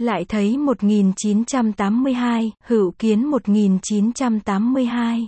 Lại thấy 1982, Hữu Kiến 1982.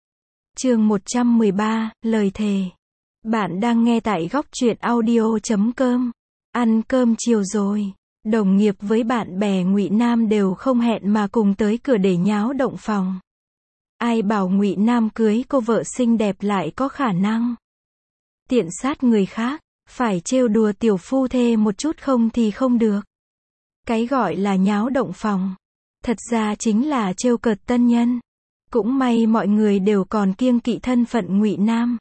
Chương 113, lời thề. Bạn đang nghe tại góc truyện audio.com. Ăn cơm chiều rồi. Đồng nghiệp với bạn bè Ngụy Nam đều không hẹn mà cùng tới cửa để nháo động phòng. Ai bảo Ngụy Nam cưới cô vợ xinh đẹp lại có khả năng tiện sát người khác, phải trêu đùa tiểu phu thê một chút không thì không được. Cái gọi là nháo động phòng, thật ra chính là trêu cợt tân nhân. Cũng may mọi người đều còn kiêng kỵ thân phận Ngụy Nam,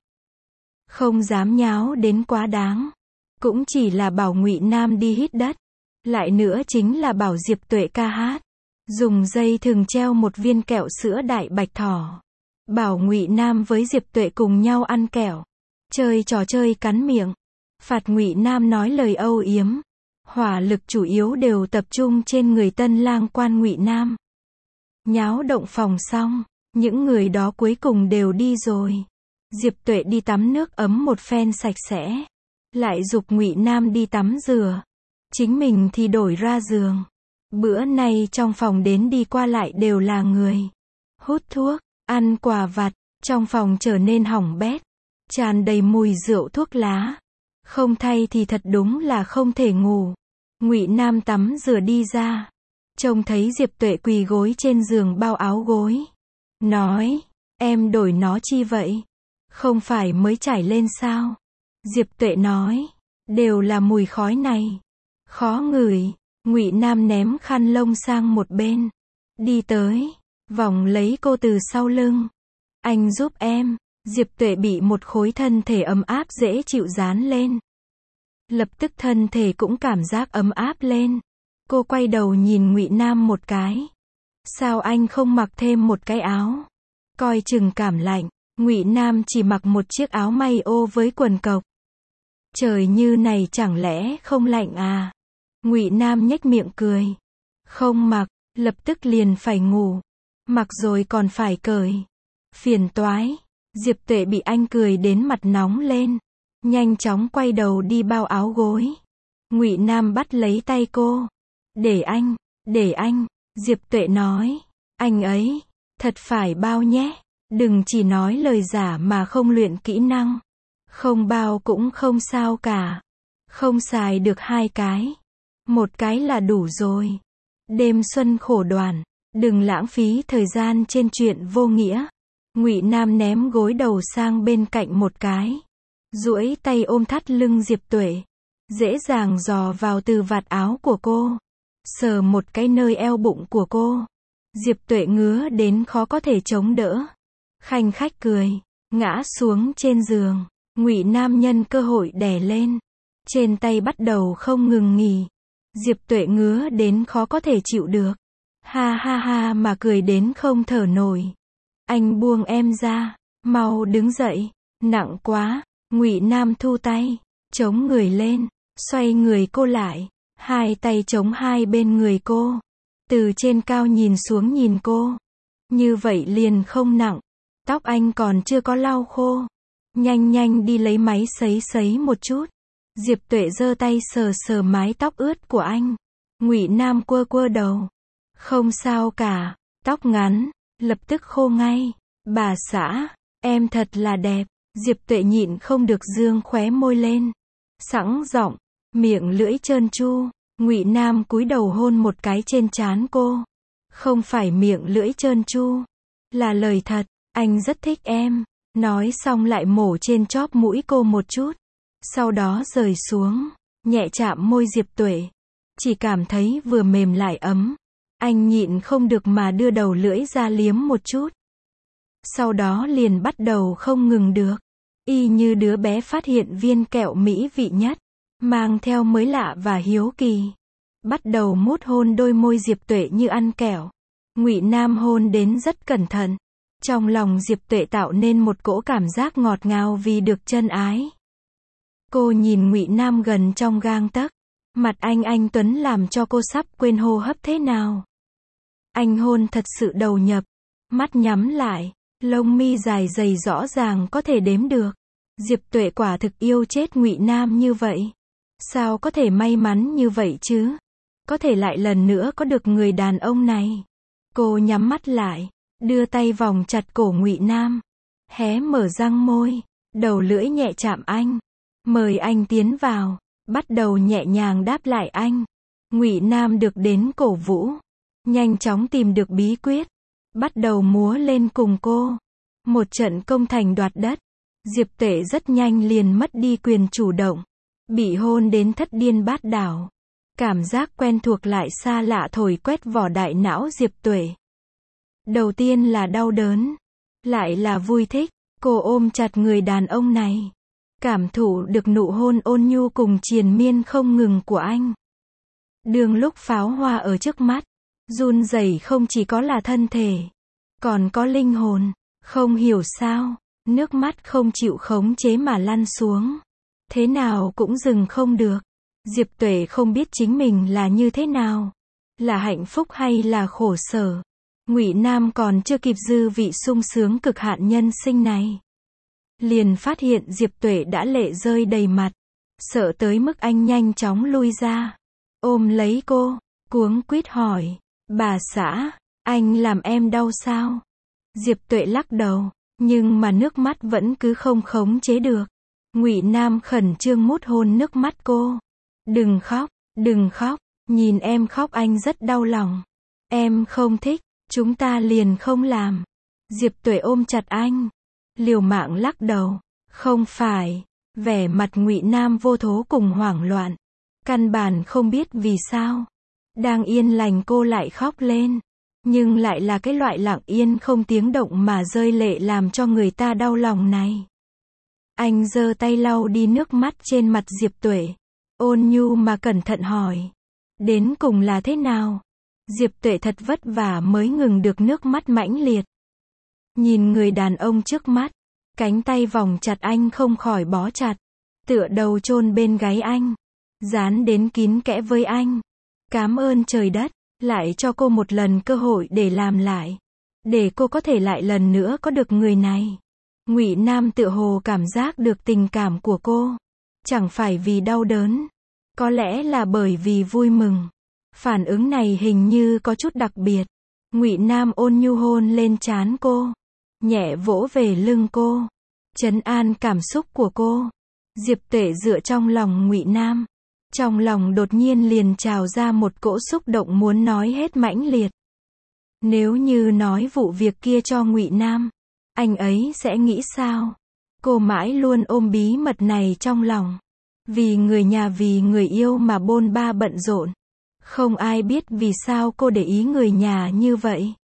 không dám nháo đến quá đáng. Cũng chỉ là bảo Ngụy Nam đi hít đất, lại nữa chính là bảo Diệp Tuệ ca hát, dùng dây thừng treo một viên kẹo sữa đại bạch thỏ, bảo Ngụy Nam với Diệp Tuệ cùng nhau ăn kẹo, chơi trò chơi cắn miệng, phạt Ngụy Nam nói lời âu yếm. Hỏa lực chủ yếu đều tập trung trên người tân lang quan Ngụy Nam. Nháo động phòng xong, những người đó cuối cùng đều đi rồi. Diệp Tuệ đi tắm nước ấm một phen sạch sẽ, lại giục Ngụy Nam đi tắm rửa, chính mình thì đổi ra giường. Bữa nay trong phòng đến đi qua lại đều là người hút thuốc, ăn quà vặt, trong phòng trở nên hỏng bét, tràn đầy mùi rượu thuốc lá. Không thay thì thật đúng là không thể ngủ. Ngụy Nam tắm rửa đi ra, trông thấy Diệp Tuệ quỳ gối trên giường bao áo gối, nói, em đổi nó chi vậy? Không phải mới trải lên sao? Diệp Tuệ nói, đều là mùi khói này, khó ngửi. Ngụy Nam ném khăn lông sang một bên, đi tới, vòng lấy cô từ sau lưng. Anh giúp em. Diệp Tuệ bị một khối thân thể ấm áp dễ chịu dán lên. Lập tức thân thể cũng cảm giác ấm áp lên. Cô quay đầu nhìn Ngụy Nam một cái. Sao anh không mặc thêm một cái áo? Coi chừng cảm lạnh. Ngụy Nam chỉ mặc một chiếc áo may ô với quần cộc. Trời như này chẳng lẽ không lạnh à? Ngụy Nam nhếch miệng cười. Không mặc, lập tức liền phải ngủ. Mặc rồi còn phải cởi. Phiền toái. Diệp Tuệ bị anh cười đến mặt nóng lên, nhanh chóng quay đầu đi bao áo gối. Ngụy Nam bắt lấy tay cô. Để anh, Diệp Tuệ nói, anh ấy, thật phải bao nhé, đừng chỉ nói lời giả mà không luyện kỹ năng. Không bao cũng không sao cả, không xài được hai cái, một cái là đủ rồi. Đêm xuân khổ đoàn, đừng lãng phí thời gian trên chuyện vô nghĩa. Ngụy Nam ném gối đầu sang bên cạnh một cái, duỗi tay ôm thắt lưng Diệp Tuệ, dễ dàng dò vào từ vạt áo của cô, sờ một cái nơi eo bụng của cô. Diệp Tuệ ngứa đến khó có thể chống đỡ, khanh khách cười, ngã xuống trên giường. Ngụy Nam nhân cơ hội đè lên, trên tay bắt đầu không ngừng nghỉ. Diệp Tuệ ngứa đến khó có thể chịu được, ha ha ha mà cười đến không thở nổi. Anh buông em ra, mau đứng dậy, nặng quá. Ngụy Nam thu tay, chống người lên, xoay người cô lại, hai tay chống hai bên người cô, từ trên cao nhìn xuống nhìn cô. Như vậy liền không nặng, tóc anh còn chưa có lau khô, nhanh đi lấy máy sấy một chút. Diệp Tuệ giơ tay sờ sờ mái tóc ướt của anh. Ngụy Nam quơ đầu, không sao cả, tóc ngắn, lập tức khô ngay. Bà xã, em thật là đẹp. Diệp Tuệ nhịn không được dương khóe môi lên, sẵn giọng, miệng lưỡi trơn tru. Ngụy Nam cúi đầu hôn một cái trên trán cô. Không phải miệng lưỡi trơn tru, là lời thật, anh rất thích em. Nói xong lại mổ trên chóp mũi cô một chút, sau đó rời xuống, nhẹ chạm môi Diệp Tuệ, chỉ cảm thấy vừa mềm lại ấm. Anh nhịn không được mà đưa đầu lưỡi ra liếm một chút. Sau đó liền bắt đầu không ngừng được, y như đứa bé phát hiện viên kẹo mỹ vị nhất, mang theo mới lạ và hiếu kỳ, bắt đầu mút hôn đôi môi Diệp Tuệ như ăn kẹo. Ngụy Nam hôn đến rất cẩn thận, trong lòng Diệp Tuệ tạo nên một cỗ cảm giác ngọt ngào vì được trân ái. Cô nhìn Ngụy Nam gần trong gang tấc, mặt anh tuấn làm cho cô sắp quên hô hấp thế nào. Anh hôn thật sự đầu nhập, mắt nhắm lại, lông mi dài dày rõ ràng có thể đếm được. Diệp Tuệ quả thực yêu chết Ngụy Nam như vậy. Sao có thể may mắn như vậy chứ? có thể lại lần nữa có được người đàn ông này. Cô nhắm mắt lại, đưa tay vòng chặt cổ Ngụy Nam, hé mở răng môi, đầu lưỡi nhẹ chạm anh, mời anh tiến vào, bắt đầu nhẹ nhàng đáp lại anh. Ngụy Nam được đến cổ vũ, nhanh chóng tìm được bí quyết, bắt đầu múa lên cùng cô. Một trận công thành đoạt đất, Diệp Tuệ rất nhanh liền mất đi quyền chủ động, bị hôn đến thất điên bát đảo. Cảm giác quen thuộc lại xa lạ thổi quét vỏ đại não Diệp Tuệ. Đầu tiên là đau đớn, lại là vui thích. Cô ôm chặt người đàn ông này, cảm thụ được nụ hôn ôn nhu cùng triền miên không ngừng của anh. Đường lúc pháo hoa ở trước mắt, run rẩy không chỉ có là thân thể, còn có linh hồn. Không hiểu sao, nước mắt không chịu khống chế mà lăn xuống. Thế nào cũng dừng không được. Diệp Tuệ không biết chính mình là như thế nào, là hạnh phúc hay là khổ sở. Ngụy Nam còn chưa kịp dư vị sung sướng cực hạn nhân sinh này, liền phát hiện Diệp Tuệ đã lệ rơi đầy mặt, sợ tới mức anh nhanh chóng lui ra, ôm lấy cô, cuống quýt hỏi, bà xã, anh làm em đau sao? Diệp Tuệ lắc đầu, nhưng mà nước mắt vẫn cứ không khống chế được. Ngụy Nam khẩn trương mút hôn nước mắt cô. Đừng khóc, nhìn em khóc anh rất đau lòng. Em không thích, chúng ta liền không làm. Diệp Tuệ ôm chặt anh, liều mạng lắc đầu, không phải. Vẻ mặt Ngụy Nam vô thố cùng hoảng loạn, căn bản không biết vì sao. Đang yên lành cô lại khóc lên, nhưng lại là cái loại lặng yên không tiếng động mà rơi lệ làm cho người ta đau lòng này. Anh giơ tay lau đi nước mắt trên mặt Diệp Tuệ, ôn nhu mà cẩn thận hỏi, đến cùng là thế nào? Diệp Tuệ thật vất vả mới ngừng được nước mắt mãnh liệt. Nhìn người đàn ông trước mắt, cánh tay vòng chặt anh không khỏi bó chặt, tựa đầu chôn bên gáy anh, dán đến kín kẽ với anh. Cảm ơn trời đất, lại cho cô một lần cơ hội để làm lại, để cô có thể lại lần nữa có được người này. Ngụy Nam tựa hồ cảm giác được tình cảm của cô, chẳng phải vì đau đớn, có lẽ là bởi vì vui mừng. Phản ứng này hình như có chút đặc biệt. Ngụy Nam ôn nhu hôn lên trán cô, nhẹ vỗ về lưng cô, trấn an cảm xúc của cô. Diệp Tuệ dựa trong lòng Ngụy Nam, trong lòng đột nhiên liền trào ra một cỗ xúc động muốn nói hết mãnh liệt. Nếu như nói vụ việc kia cho Ngụy Nam, anh ấy sẽ nghĩ sao? Cô mãi luôn ôm bí mật này trong lòng, vì người nhà vì người yêu mà bôn ba bận rộn. Không ai biết vì sao cô để ý người nhà như vậy.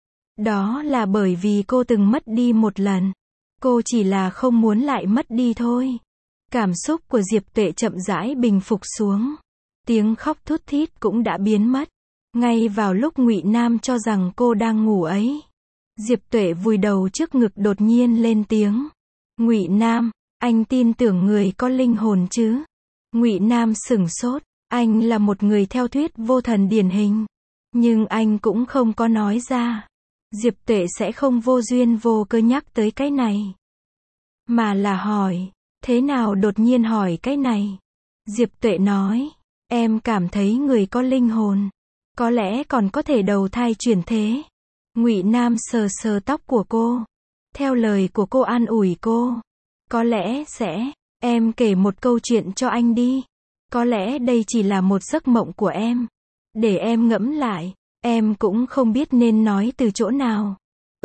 Đó là bởi vì cô từng mất đi một lần. Cô chỉ là không muốn lại mất đi thôi. Cảm xúc của Diệp Tuệ chậm rãi bình phục xuống. Tiếng khóc thút thít cũng đã biến mất. Ngay vào lúc Ngụy Nam cho rằng cô đang ngủ ấy, Diệp Tuệ vùi đầu trước ngực đột nhiên lên tiếng. Ngụy Nam, anh tin tưởng người có linh hồn chứ? Ngụy Nam sửng sốt. Anh là một người theo thuyết vô thần điển hình, nhưng anh cũng không có nói ra. Diệp Tuệ sẽ không vô duyên vô cớ nhắc tới cái này, mà là hỏi, thế nào đột nhiên hỏi cái này? Diệp Tuệ nói, em cảm thấy người có linh hồn, có lẽ còn có thể đầu thai chuyển thế. Ngụy Nam sờ sờ tóc của cô, theo lời của cô an ủi cô, có lẽ sẽ, em kể một câu chuyện cho anh đi. Có lẽ đây chỉ là một giấc mộng của em. Để em ngẫm lại, em cũng không biết nên nói từ chỗ nào.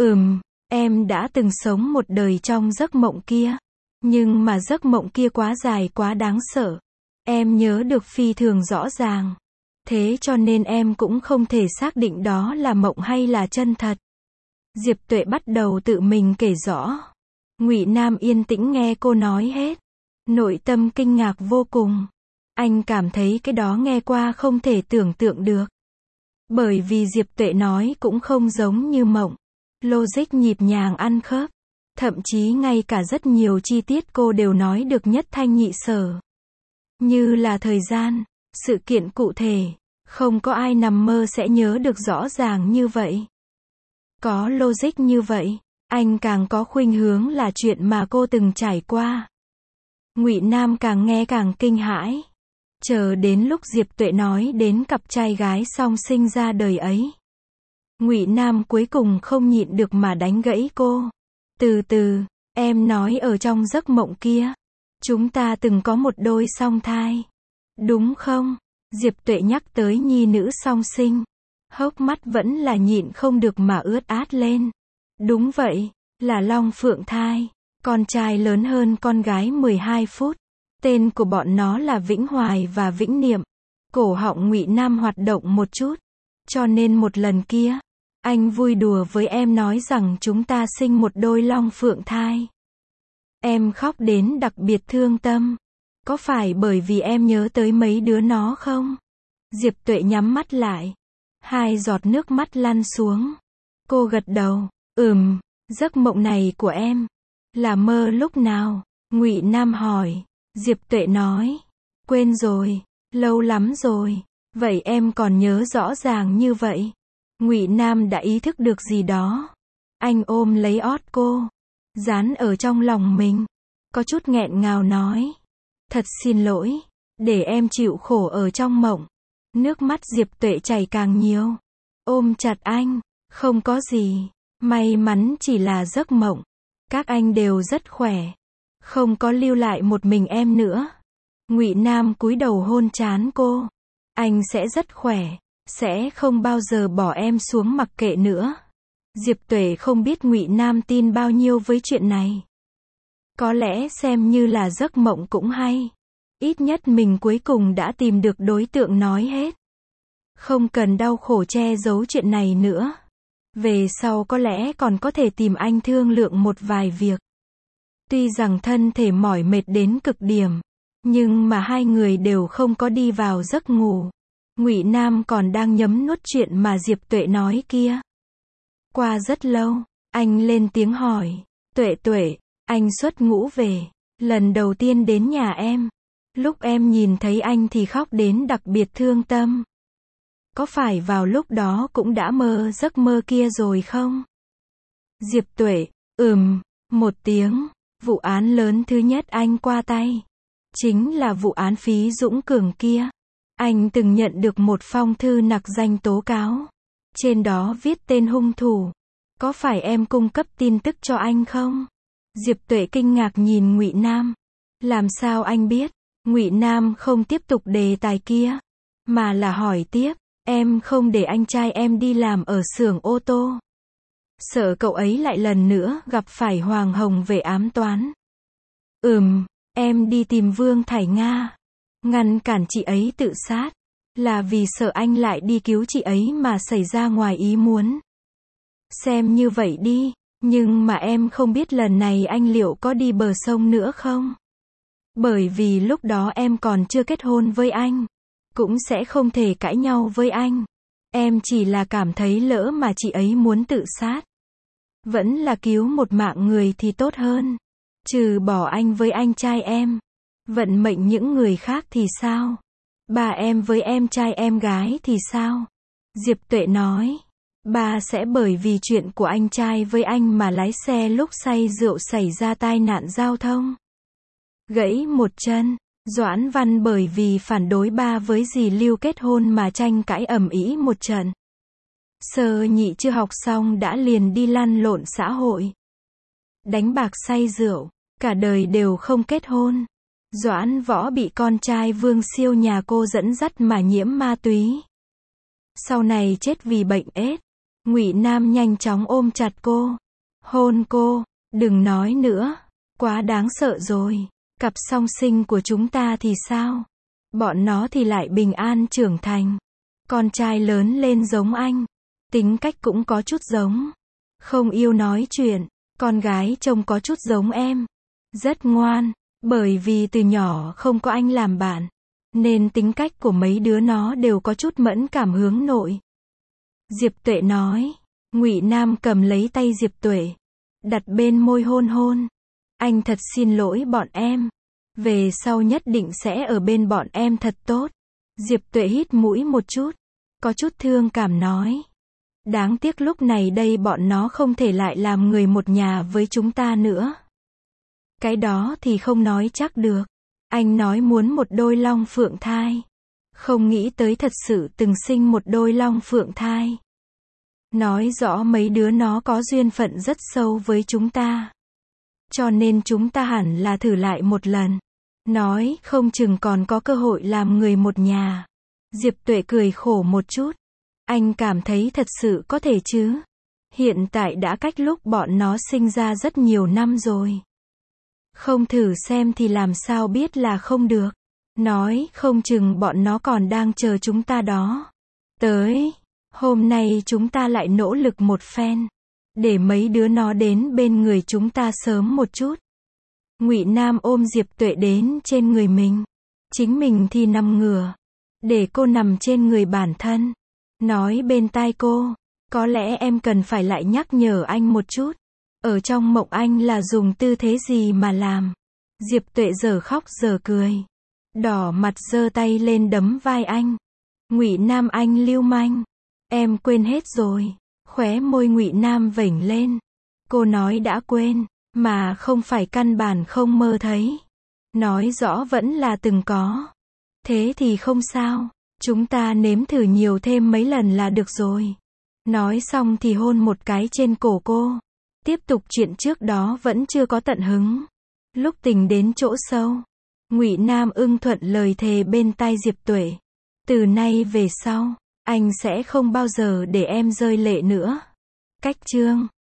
Em đã từng sống một đời trong giấc mộng kia. Nhưng mà giấc mộng kia quá dài quá đáng sợ. Em nhớ được phi thường rõ ràng. Thế cho nên em cũng không thể xác định đó là mộng hay là chân thật. Diệp Tuệ bắt đầu tự mình kể rõ. Ngụy Nam yên tĩnh nghe cô nói hết. Nội tâm kinh ngạc vô cùng. Anh cảm thấy cái đó nghe qua không thể tưởng tượng được. Bởi vì Diệp Tuệ nói cũng không giống như mộng. Logic nhịp nhàng ăn khớp. Thậm chí ngay cả rất nhiều chi tiết cô đều nói được nhất thanh nhị sở. Như là thời gian, sự kiện cụ thể. Không có ai nằm mơ sẽ nhớ được rõ ràng như vậy. Có logic như vậy, anh càng có khuynh hướng là chuyện mà cô từng trải qua. Ngụy Nam càng nghe càng kinh hãi. Chờ đến lúc Diệp Tuệ nói đến cặp trai gái song sinh ra đời ấy, Ngụy Nam cuối cùng không nhịn được mà đánh gãy cô. Từ từ, em nói ở trong giấc mộng kia, chúng ta từng có một đôi song thai, đúng không? Diệp Tuệ nhắc tới nhi nữ song sinh, hốc mắt vẫn là nhịn không được mà ướt át lên. Đúng vậy, là long phượng thai, con trai lớn hơn con gái 12 phút. Tên của bọn nó là Vĩnh Hoài và Vĩnh Niệm. Cổ họng Ngụy Nam hoạt động một chút. Cho nên một lần kia, anh vui đùa với em nói rằng chúng ta sinh một đôi long phượng thai. Em khóc đến đặc biệt thương tâm. Có phải bởi vì em nhớ tới mấy đứa nó không? Diệp Tuệ nhắm mắt lại. 2 giọt nước mắt lăn xuống. Cô gật đầu. Giấc mộng này của em là mơ lúc nào? Ngụy Nam hỏi. Diệp Tuệ nói. Quên rồi, lâu lắm rồi. Vậy em còn nhớ rõ ràng như vậy? Ngụy Nam đã ý thức được gì đó. Anh ôm lấy ót cô, dán ở trong lòng mình. Có chút nghẹn ngào nói. Thật xin lỗi, để em chịu khổ ở trong mộng. Nước mắt Diệp Tuệ chảy càng nhiều. Ôm chặt anh. Không có gì. May mắn chỉ là giấc mộng. Các anh đều rất khỏe. Không có lưu lại một mình em nữa. Ngụy Nam cúi đầu hôn trán cô. Anh sẽ rất khỏe. Sẽ không bao giờ bỏ em xuống mặc kệ nữa. Diệp Tuệ không biết Ngụy Nam tin bao nhiêu với chuyện này. Có lẽ xem như là giấc mộng cũng hay. Ít nhất mình cuối cùng đã tìm được đối tượng nói hết. Không cần đau khổ che giấu chuyện này nữa. Về sau có lẽ còn có thể tìm anh thương lượng một vài việc. Tuy rằng thân thể mỏi mệt đến cực điểm, nhưng mà hai người đều không có đi vào giấc ngủ. Ngụy Nam còn đang nhấm nuốt chuyện mà Diệp Tuệ nói kia. Qua rất lâu, anh lên tiếng hỏi. Tuệ Tuệ, anh xuất ngũ về, lần đầu tiên đến nhà em. Lúc em nhìn thấy anh thì khóc đến đặc biệt thương tâm. Có phải vào lúc đó cũng đã mơ giấc mơ kia rồi không? Diệp Tuệ, một tiếng. Vụ án lớn thứ nhất anh qua tay, chính là vụ án Phí Dũng Cường kia. Anh từng nhận được một phong thư nặc danh tố cáo. Trên đó viết tên hung thủ. Có phải em cung cấp tin tức cho anh không? Diệp Tuệ kinh ngạc nhìn Ngụy Nam. Làm sao anh biết? Ngụy Nam không tiếp tục đề tài kia, mà là hỏi tiếp. Em không để anh trai em đi làm ở xưởng ô tô. Sợ cậu ấy lại lần nữa gặp phải Hoàng Hồng về ám toán. Em đi tìm Vương Thải Nga, ngăn cản chị ấy tự sát, là vì sợ anh lại đi cứu chị ấy mà xảy ra ngoài ý muốn. Xem như vậy đi, nhưng mà em không biết lần này anh liệu có đi bờ sông nữa không? Bởi vì lúc đó em còn chưa kết hôn với anh, cũng sẽ không thể cãi nhau với anh. Em chỉ là cảm thấy lỡ mà chị ấy muốn tự sát, vẫn là cứu một mạng người thì tốt hơn. Trừ bỏ anh với anh trai em, vận mệnh những người khác thì sao? Bà em với em trai em gái thì sao? Diệp Tuệ nói. Bà sẽ bởi vì chuyện của anh trai với anh mà lái xe lúc say rượu xảy ra tai nạn giao thông, gãy một chân. Doãn Văn bởi vì phản đối ba với dì Lưu kết hôn mà tranh cãi ầm ĩ một trận. Sơ nhị chưa học xong đã liền đi lăn lộn xã hội, đánh bạc say rượu, cả đời đều không kết hôn. Doãn Võ bị con trai Vương Siêu nhà cô dẫn dắt mà nhiễm ma túy, sau này chết vì bệnh AIDS. Ngụy Nam nhanh chóng ôm chặt cô, hôn cô. Đừng nói nữa, quá đáng sợ rồi. Cặp song sinh của chúng ta thì sao? Bọn nó thì lại bình an trưởng thành. Con trai lớn lên giống anh, tính cách cũng có chút giống, không yêu nói chuyện. Con gái trông có chút giống em, rất ngoan. Bởi vì từ nhỏ không có anh làm bạn, nên tính cách của mấy đứa nó đều có chút mẫn cảm hướng nội. Diệp Tuệ nói. Ngụy Nam cầm lấy tay Diệp Tuệ, đặt bên môi hôn hôn. Anh thật xin lỗi bọn em. Về sau nhất định sẽ ở bên bọn em thật tốt. Diệp Tuệ hít mũi một chút, có chút thương cảm nói. Đáng tiếc lúc này đây bọn nó không thể lại làm người một nhà với chúng ta nữa. Cái đó thì không nói chắc được. Anh nói muốn một đôi long phượng thai. Không nghĩ tới thật sự từng sinh một đôi long phượng thai. Nói rõ mấy đứa nó có duyên phận rất sâu với chúng ta. Cho nên chúng ta hẳn là thử lại một lần. Nói không chừng còn có cơ hội làm người một nhà. Diệp Tuệ cười khổ một chút. Anh cảm thấy thật sự có thể chứ. Hiện tại đã cách lúc bọn nó sinh ra rất nhiều năm rồi. Không thử xem thì làm sao biết là không được. Nói không chừng bọn nó còn đang chờ chúng ta đó. Tới, hôm nay chúng ta lại nỗ lực một phen. Để mấy đứa nó đến bên người chúng ta sớm một chút. Ngụy Nam ôm Diệp Tuệ đến trên người mình. Chính mình thì nằm ngửa. Để cô nằm trên người bản thân. Nói bên tai cô. Có lẽ em cần phải lại nhắc nhở anh một chút. Ở trong mộng anh là dùng tư thế gì mà làm. Diệp Tuệ giờ khóc giờ cười. Đỏ mặt giơ tay lên đấm vai anh. Ngụy Nam anh lưu manh. Em quên hết rồi. Khóe môi Ngụy Nam vểnh lên. Cô nói đã quên. Mà không phải căn bản không mơ thấy. Nói rõ vẫn là từng có. Thế thì không sao. Chúng ta nếm thử nhiều thêm mấy lần là được rồi. Nói xong thì hôn một cái trên cổ cô. Tiếp tục chuyện trước đó vẫn chưa có tận hứng. Lúc tình đến chỗ sâu. Ngụy Nam ưng thuận lời thề bên tai Diệp Tuệ. Từ nay về sau, anh sẽ không bao giờ để em rơi lệ nữa. Cách chương